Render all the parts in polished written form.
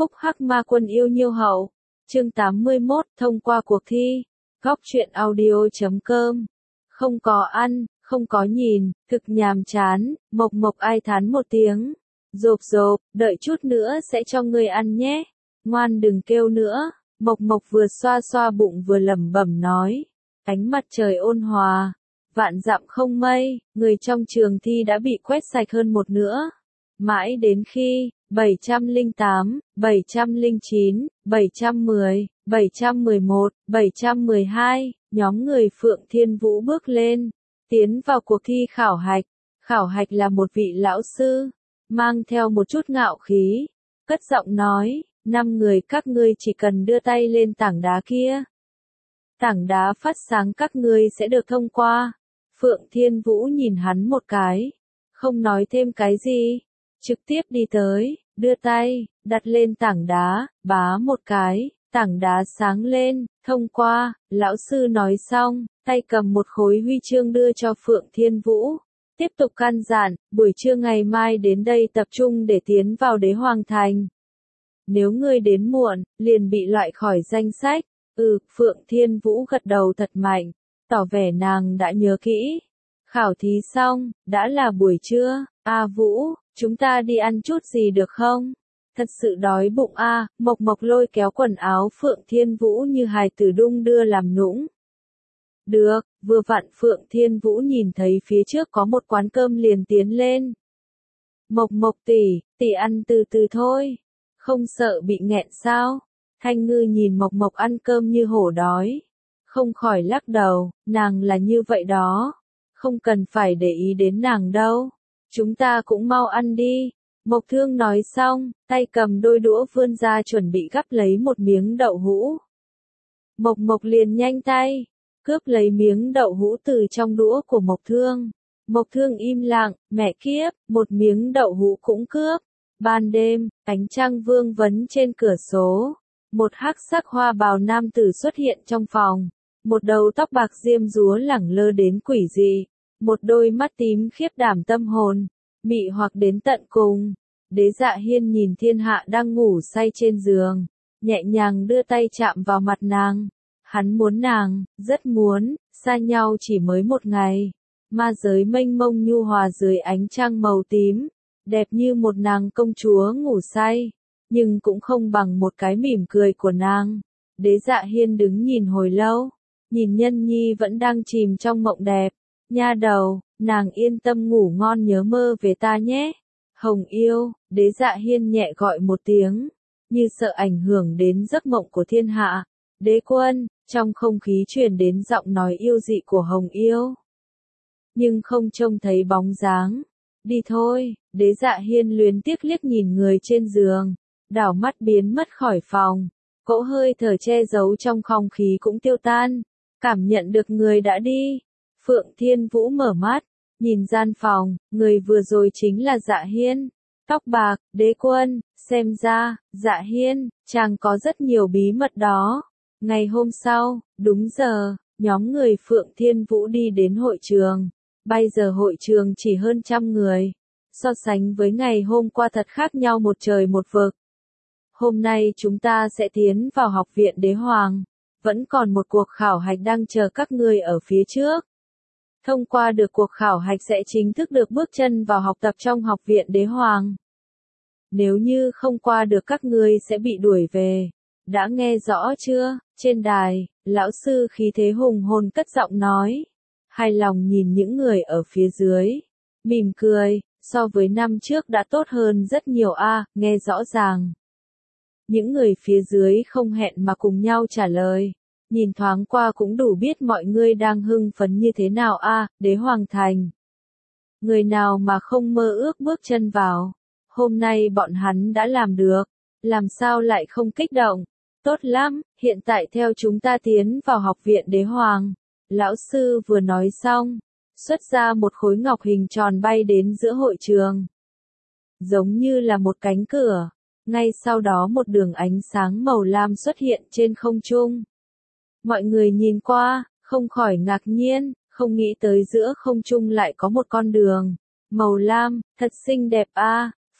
Phúc Hắc Ma Quân yêu nhiêu hậu. Chương 81, thông qua cuộc thi. Góc truyện audio.com. Không có ăn, không có nhìn, thực nhàm chán, Mộc Mộc ai thán một tiếng. Rộp rộp, đợi chút nữa sẽ cho ngươi ăn nhé. Ngoan đừng kêu nữa. Mộc Mộc vừa xoa xoa bụng vừa lẩm bẩm nói. Ánh mặt trời ôn hòa, vạn dặm không mây, người trong trường thi đã bị quét sạch hơn một nửa. Mãi đến khi 708, 709, 710, 711, 712, nhóm người Phượng Thiên Vũ bước lên, tiến vào cuộc thi khảo hạch. Khảo hạch là một vị lão sư, mang theo một chút ngạo khí, cất giọng nói, 5 người các ngươi chỉ cần đưa tay lên tảng đá kia. Tảng đá phát sáng các ngươi sẽ được thông qua. Phượng Thiên Vũ nhìn hắn một cái, không nói thêm cái gì, trực tiếp đi tới, đưa tay, đặt lên tảng đá, bá một cái, tảng đá sáng lên, thông qua, lão sư nói xong, tay cầm một khối huy chương đưa cho Phượng Thiên Vũ. Tiếp tục căn dặn, buổi trưa ngày mai đến đây tập trung để tiến vào Đế Hoàng Thành. Nếu ngươi đến muộn, liền bị loại khỏi danh sách. Phượng Thiên Vũ gật đầu thật mạnh, tỏ vẻ nàng đã nhớ kỹ. Khảo thí xong, đã là buổi trưa. Vũ, chúng ta đi ăn chút gì được không? Thật sự đói bụng Mộc Mộc lôi kéo quần áo Phượng Thiên Vũ như hài tử đung đưa làm nũng. Được, vừa vặn Phượng Thiên Vũ nhìn thấy phía trước có một quán cơm liền tiến lên. Mộc Mộc tỷ ăn từ từ thôi, không sợ bị nghẹn sao? Thanh Ngư nhìn Mộc Mộc ăn cơm như hổ đói, không khỏi lắc đầu, nàng là như vậy đó, không cần phải để ý đến nàng đâu, chúng ta cũng mau ăn đi. Mộc Thương nói xong, tay cầm đôi đũa vươn ra chuẩn bị gắp lấy một miếng đậu hũ. Mộc Mộc liền nhanh tay, cướp lấy miếng đậu hũ từ trong đũa của Mộc Thương. Mộc Thương im lặng, mẹ kiếp, một miếng đậu hũ cũng cướp. Ban đêm, ánh trăng vương vấn trên cửa sổ. Một hắc sắc hoa bào nam tử xuất hiện trong phòng. Một đầu tóc bạc diêm dúa lẳng lơ đến quỷ dị. Một đôi mắt tím khiếp đảm tâm hồn, mị hoặc đến tận cùng. Đế Dạ Hiên nhìn thiên hạ đang ngủ say trên giường, nhẹ nhàng đưa tay chạm vào mặt nàng. Hắn muốn nàng, rất muốn, xa nhau chỉ mới một ngày. Ma giới mênh mông nhu hòa dưới ánh trăng màu tím, đẹp như một nàng công chúa ngủ say, nhưng cũng không bằng một cái mỉm cười của nàng. Đế Dạ Hiên đứng nhìn hồi lâu, nhìn Nhân Nhi vẫn đang chìm trong mộng đẹp. Nha đầu, nàng yên tâm ngủ ngon nhớ mơ về ta nhé. Hồng yêu, Đế Dạ Hiên nhẹ gọi một tiếng, như sợ ảnh hưởng đến giấc mộng của thiên hạ. Đế quân, trong không khí truyền đến giọng nói yêu dị của Hồng yêu. Nhưng không trông thấy bóng dáng. Đi thôi, Đế Dạ Hiên luyến tiếc liếc nhìn người trên giường, đảo mắt biến mất khỏi phòng. Cỗ hơi thở che giấu trong không khí cũng tiêu tan, cảm nhận được người đã đi. Phượng Thiên Vũ mở mắt, nhìn gian phòng, người vừa rồi chính là Dạ Hiên. Tóc bạc, đế quân, xem ra, Dạ Hiên, chàng có rất nhiều bí mật đó. Ngày hôm sau, đúng giờ, nhóm người Phượng Thiên Vũ đi đến hội trường. Bây giờ hội trường chỉ hơn 100 người. So sánh với ngày hôm qua thật khác nhau một trời một vực. Hôm nay chúng ta sẽ tiến vào học viện Đế Hoàng. Vẫn còn một cuộc khảo hạch đang chờ các ngươi ở phía trước. Thông qua được cuộc khảo hạch sẽ chính thức được bước chân vào học tập trong học viện Đế Hoàng. Nếu như không qua được các ngươi sẽ bị đuổi về. Đã nghe rõ chưa? Trên đài, lão sư khí thế hùng hồn cất giọng nói. Hài lòng nhìn những người ở phía dưới. Mỉm cười, so với năm trước đã tốt hơn rất nhiều nghe rõ ràng. Những người phía dưới không hẹn mà cùng nhau trả lời. Nhìn thoáng qua cũng đủ biết mọi người đang hưng phấn như thế nào Đế Hoàng Thành. Người nào mà không mơ ước bước chân vào. Hôm nay bọn hắn đã làm được. Làm sao lại không kích động? Tốt lắm, hiện tại theo chúng ta tiến vào học viện Đế Hoàng. Lão sư vừa nói xong, xuất ra một khối ngọc hình tròn bay đến giữa hội trường. Giống như là một cánh cửa. Ngay sau đó một đường ánh sáng màu lam xuất hiện trên không trung. Mọi người nhìn qua, không khỏi ngạc nhiên, không nghĩ tới giữa không trung lại có một con đường. Màu lam, thật xinh đẹp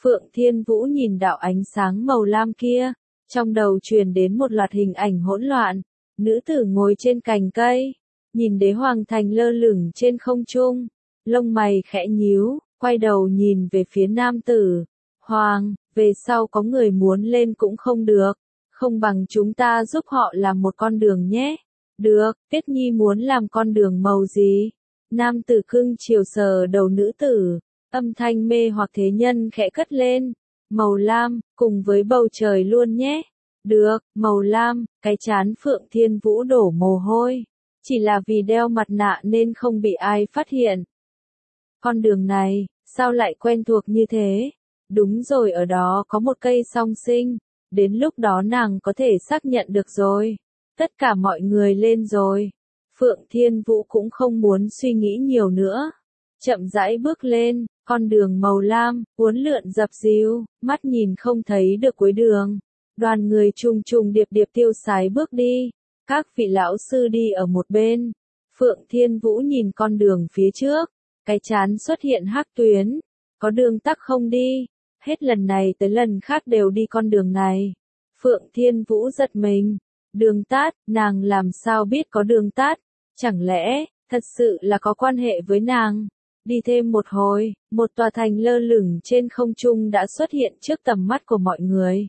Phượng Thiên Vũ nhìn đạo ánh sáng màu lam kia, trong đầu truyền đến một loạt hình ảnh hỗn loạn, nữ tử ngồi trên cành cây, nhìn đế hoàng thành lơ lửng trên không trung, lông mày khẽ nhíu, quay đầu nhìn về phía nam tử, Hoàng, về sau có người muốn lên cũng không được, không bằng chúng ta giúp họ làm một con đường nhé. Được, Tiết Nhi muốn làm con đường màu gì? Nam tử cưng chiều sờ đầu nữ tử, âm thanh mê hoặc thế nhân khẽ cất lên, màu lam, cùng với bầu trời luôn nhé. Được, màu lam, cái chán Phượng Thiên Vũ đổ mồ hôi, chỉ là vì đeo mặt nạ nên không bị ai phát hiện. Con đường này, sao lại quen thuộc như thế? Đúng rồi, ở đó có một cây song sinh, đến lúc đó nàng có thể xác nhận được rồi. Tất cả mọi người lên rồi. Phượng Thiên Vũ cũng không muốn suy nghĩ nhiều nữa. Chậm rãi bước lên, con đường màu lam, uốn lượn dập dìu, mắt nhìn không thấy được cuối đường. Đoàn người trùng trùng điệp điệp tiêu sái bước đi. Các vị lão sư đi ở một bên. Phượng Thiên Vũ nhìn con đường phía trước. Cái chán xuất hiện hắc tuyến. Có đường tắc không đi. Hết lần này tới lần khác đều đi con đường này. Phượng Thiên Vũ giật mình. Đường tát, nàng làm sao biết có đường tát? Chẳng lẽ, thật sự là có quan hệ với nàng? Đi thêm một hồi, một tòa thành lơ lửng trên không trung đã xuất hiện trước tầm mắt của mọi người.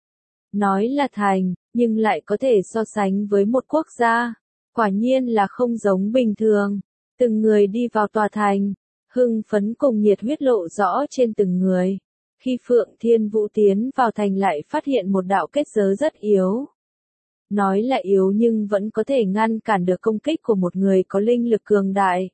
Nói là thành, nhưng lại có thể so sánh với một quốc gia. Quả nhiên là không giống bình thường. Từng người đi vào tòa thành, hưng phấn cùng nhiệt huyết lộ rõ trên từng người. Khi Phượng Thiên Vũ tiến vào thành lại phát hiện một đạo kết giới rất yếu. Nói là yếu nhưng vẫn có thể ngăn cản được công kích của một người có linh lực cường đại.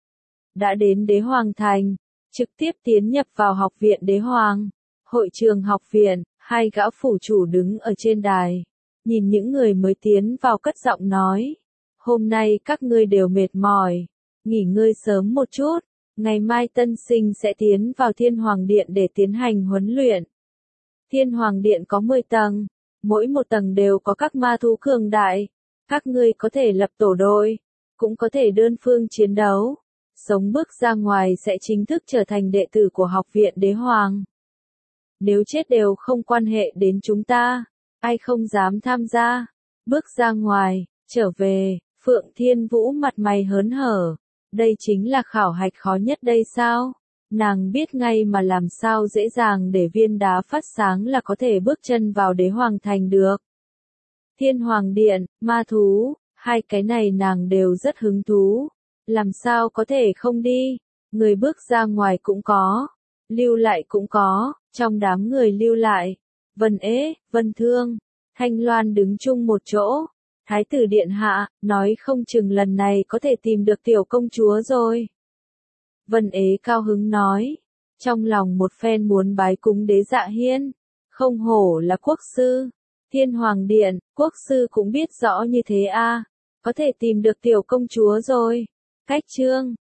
Đã đến Đế Hoàng Thành, trực tiếp tiến nhập vào học viện Đế Hoàng. Hội trường học viện, hai gã phủ chủ đứng ở trên đài. Nhìn những người mới tiến vào cất giọng nói. Hôm nay các ngươi đều mệt mỏi. Nghỉ ngơi sớm một chút. Ngày mai tân sinh sẽ tiến vào Thiên Hoàng Điện để tiến hành huấn luyện. Thiên Hoàng Điện có 10 tầng. Mỗi một tầng đều có các ma thú cường đại. Các ngươi có thể lập tổ đội. Cũng có thể đơn phương chiến đấu. Sống bước ra ngoài sẽ chính thức trở thành đệ tử của học viện Đế Hoàng. Nếu chết đều không quan hệ đến chúng ta. Ai không dám tham gia. Bước ra ngoài, trở về, Phượng Thiên Vũ mặt mày hớn hở. Đây chính là khảo hạch khó nhất đây sao? Nàng biết ngay mà làm sao dễ dàng để viên đá phát sáng là có thể bước chân vào Đế Hoàng Thành được. Thiên Hoàng Điện, ma thú, hai cái này nàng đều rất hứng thú. Làm sao có thể không đi? Người bước ra ngoài cũng có, lưu lại cũng có, trong đám người lưu lại. Vân Ế, Vân Thương, Thanh Loan đứng chung một chỗ. Thái tử điện hạ, nói không chừng lần này có thể tìm được tiểu công chúa rồi. Vân Ế cao hứng nói, trong lòng một phen muốn bái cúng Đế Dạ Hiên, không hổ là quốc sư, Thiên Hoàng Điện, quốc sư cũng biết rõ như thế a, có thể tìm được tiểu công chúa rồi. Cách chương